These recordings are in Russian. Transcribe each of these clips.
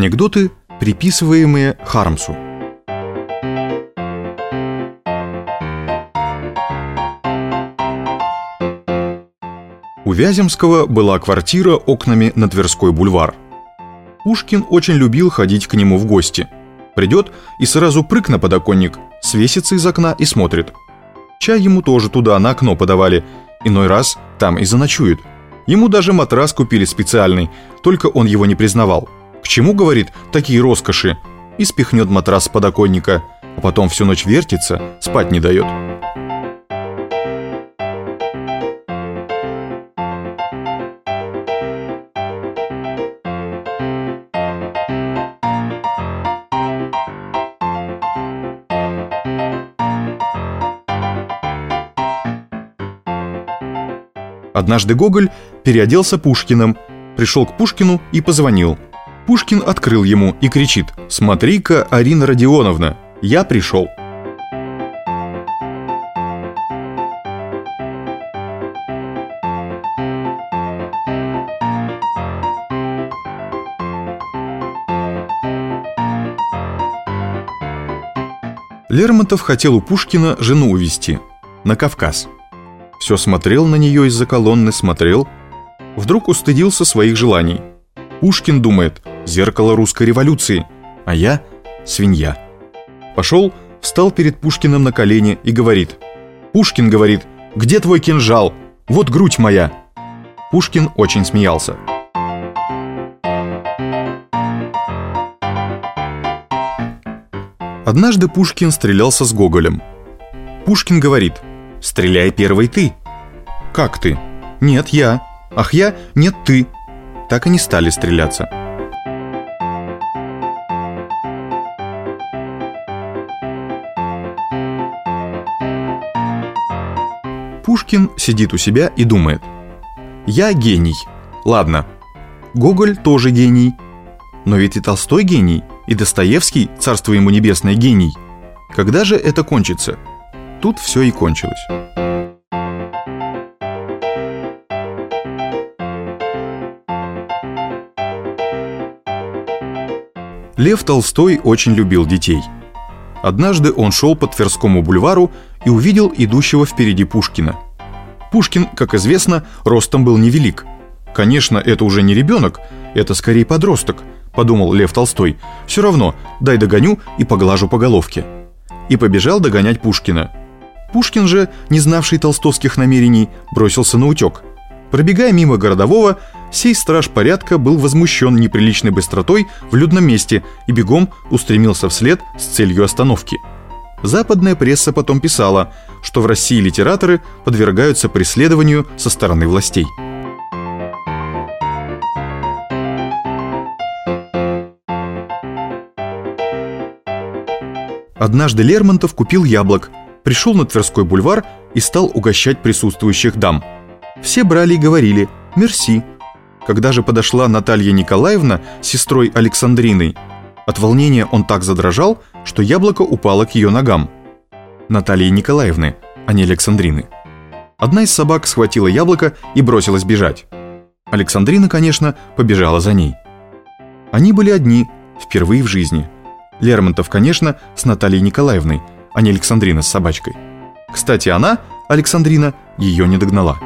Анекдоты, приписываемые Хармсу. У Вяземского была квартира окнами на Тверской бульвар. Пушкин очень любил ходить к нему в гости. Придет и сразу прыг на подоконник, свесится из окна и смотрит. Чай ему тоже туда, на окно подавали. Иной раз там и заночует. Ему даже матрас купили специальный, только он его не признавал. К чему, говорит, такие роскоши? И спихнет матрас с подоконника, а потом всю ночь вертится, спать не дает. Однажды Гоголь переоделся Пушкиным, пришел к Пушкину и позвонил. Пушкин открыл ему и кричит: «Смотри-ка, Арина Родионовна, я пришел». Лермонтов хотел у Пушкина жену увезти на Кавказ. Все смотрел на нее из-за колонны, смотрел. Вдруг устыдился своих желаний. Пушкин думает: зеркало русской революции, а я свинья. Пошел, встал перед Пушкиным на колени и говорит: «Пушкин, — говорит, — где твой кинжал? Вот грудь моя». Пушкин очень смеялся. Однажды Пушкин стрелялся с Гоголем. Пушкин говорит: «Стреляй первый ты». «Как ты?» «Нет, я». «Ах, я?» «Нет, ты». Так и не стали стреляться. Пушкин сидит у себя и думает: «Я гений. Ладно. Гоголь тоже гений. Но ведь и Толстой гений, и Достоевский, царство ему небесное, гений. Когда же это кончится?» Тут все и кончилось. Лев Толстой очень любил детей. Однажды он шел по Тверскому бульвару и увидел идущего впереди Пушкина. Пушкин, как известно, ростом был невелик. «Конечно, это уже не ребенок, это скорее подросток», — подумал Лев Толстой. «Все равно, дай догоню и поглажу по головке». И побежал догонять Пушкина. Пушкин же, не знавший толстовских намерений, бросился наутек. Пробегая мимо городового, сей страж порядка был возмущен неприличной быстротой в людном месте и бегом устремился вслед с целью остановки. Западная пресса потом писала, что в России литераторы подвергаются преследованию со стороны властей. Однажды Лермонтов купил яблок, пришел на Тверской бульвар и стал угощать присутствующих дам. Все брали и говорили «мерси». Когда же подошла Наталья Николаевна с сестрой Александриной, от волнения он так задрожал, что яблоко упало к ее ногам. Натальи Николаевны, а не Александрины. Одна из собак схватила яблоко и бросилась бежать. Александрина, конечно, побежала за ней. Они были одни, впервые в жизни. Лермонтов, конечно, с Натальей Николаевной, а не Александрина с собачкой. Кстати, она, Александрина, ее не догнала.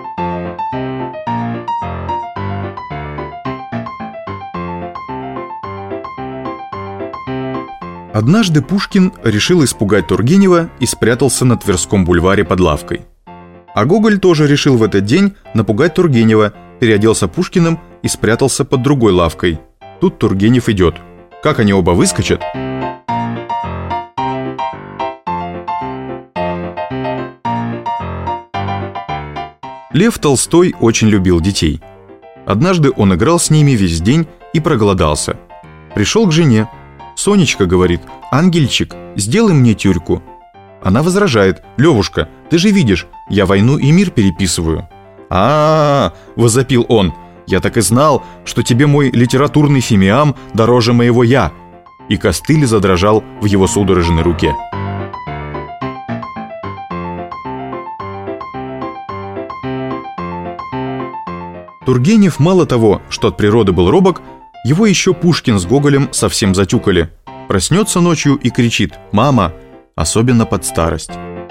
Однажды Пушкин решил испугать Тургенева и спрятался на Тверском бульваре под лавкой. А Гоголь тоже решил в этот день напугать Тургенева, переоделся Пушкиным и спрятался под другой лавкой. Тут Тургенев идет. Как они оба выскочат? Лев Толстой очень любил детей. Однажды он играл с ними весь день и проголодался. Пришел к жене. «Сонечка, — говорит, — ангельчик, сделай мне тюрьку». Она возражает: «Левушка, ты же видишь, я «Войну и мир» переписываю». «А-а-а!» — возопил он. «Я так и знал, что тебе мой литературный фимиам дороже моего «я». И костыль задрожал в его судорожной руке. Тургенев мало того, что от природы был робок, Его еще Пушкин с Гоголем совсем затюкали. Проснется ночью и кричит: «Мама!», особенно под старость.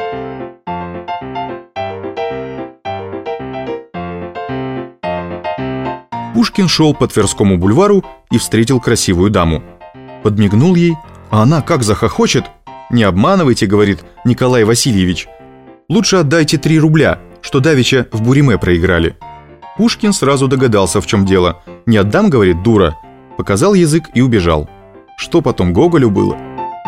Пушкин шел по Тверскому бульвару и встретил красивую даму. Подмигнул ей, а она как захохочет. «Не обманывайте, — говорит, — Николай Васильевич. Лучше отдайте 3 рубля, что давеча в буриме проиграли». Пушкин сразу догадался, в чем дело. «Не отдам, — говорит, — дура». Показал язык и убежал. Что потом Гоголю было?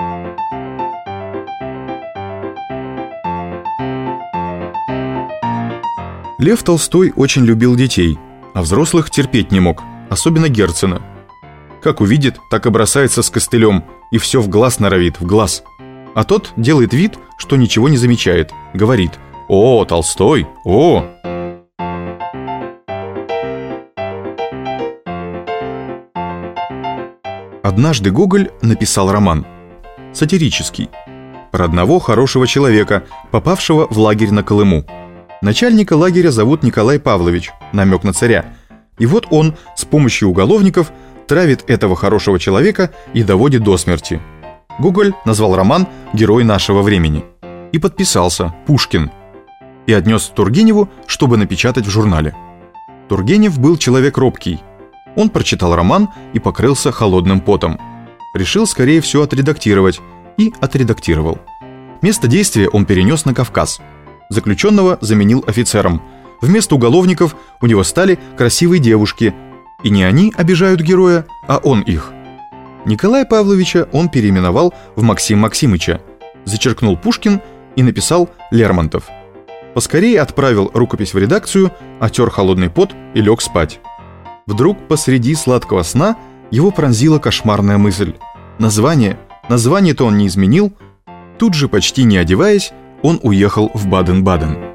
Лев Толстой очень любил детей, а взрослых терпеть не мог, особенно Герцена. Как увидит, так и бросается с костылем, и все в глаз норовит, в глаз. А тот делает вид, что ничего не замечает, говорит: «О, Толстой, о!» Однажды Гоголь написал роман, сатирический, про одного хорошего человека, попавшего в лагерь на Колыму. Начальника лагеря зовут Николай Павлович, намек на царя. И вот он с помощью уголовников травит этого хорошего человека и доводит до смерти. Гоголь назвал роман «Герой нашего времени» и подписался «Пушкин» и отнес Тургеневу, чтобы напечатать в журнале. Тургенев был человек робкий. Он прочитал роман и покрылся холодным потом. Решил скорее все отредактировать и отредактировал. Место действия он перенес на Кавказ. Заключенного заменил офицером. Вместо уголовников у него стали красивые девушки. И не они обижают героя, а он их. Николая Павловича он переименовал в Максим Максимыча, зачеркнул Пушкин и написал Лермонтов. Поскорее отправил рукопись в редакцию, отер холодный пот и лег спать. Вдруг посреди сладкого сна его пронзила кошмарная мысль. Название-то он не изменил. Тут же, почти не одеваясь, он уехал в Баден-Баден.